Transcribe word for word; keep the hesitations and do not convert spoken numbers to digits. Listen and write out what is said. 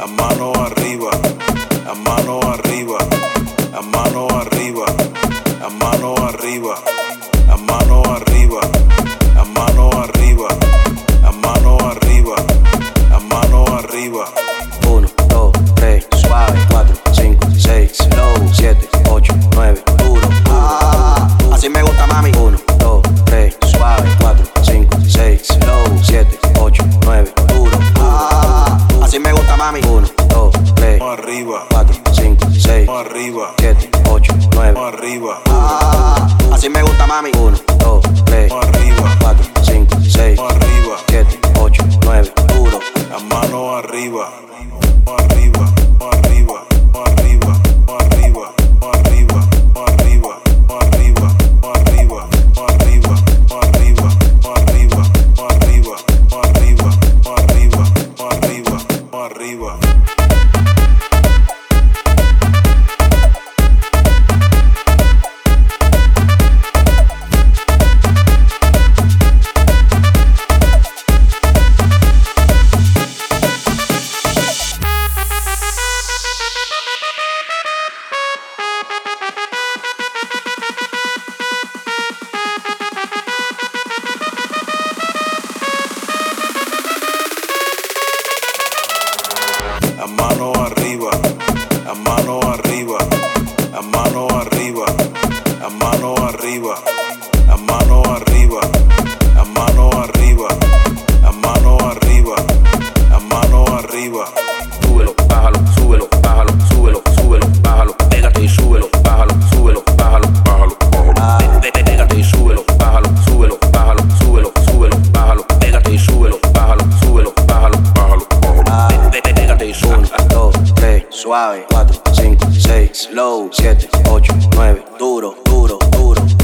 a mano arriba, a mano arriba, a mano arriba, a mano arriba, a mano arriba, a mano arriba, a mano arriba, a mano arriba. Uno, dos, tres, suave. Cuatro, cinco, seis, slow. Siete, ocho, nueve, duro. Ah, así me gusta, mami. Uno, dos, tres, suave. Cuatro, cinco, seis, slow. Siete, ocho, nueve, duro. Ah, así me gusta, mami. Uno, dos, tres, Arriba, cuatro, cinco, seis, arriba, siete, ocho, nueve. arriba, Ah, así me gusta, mami. Uno, dos, tres, arriba, cuatro, cinco, seis, arriba, siete, ocho, nueve, duro. a mano arriba, arriba, arriba, arriba, arriba, arriba, arriba, arriba, arriba, arriba, arriba, arriba, arriba, arriba, arriba, arriba, arriba. A mano arriba, a mano arriba, a mano arriba, a mano arriba, a mano arriba, a mano arriba, a mano arriba, a mano arriba. Súbelo, bájalo, súbelo, bájalo, súbelo, súbelo, bájalo, pégate y súbelo, bájalo, súbelo, bájalo, bájalo, bájalo. Pe- pe- Pégate y súbelo, bájalo, súbelo, bájalo, súbelo, súbelo, bájalo, pégate y súbelo, bájalo, súbelo, bájalo, bájalo, bájalo. Pe- pe- Pégate y súbelo. Uno, dos, tres, suave. Cuatro, cinco, seis, slow. Siete, ocho, nueve, duro, duro, duro.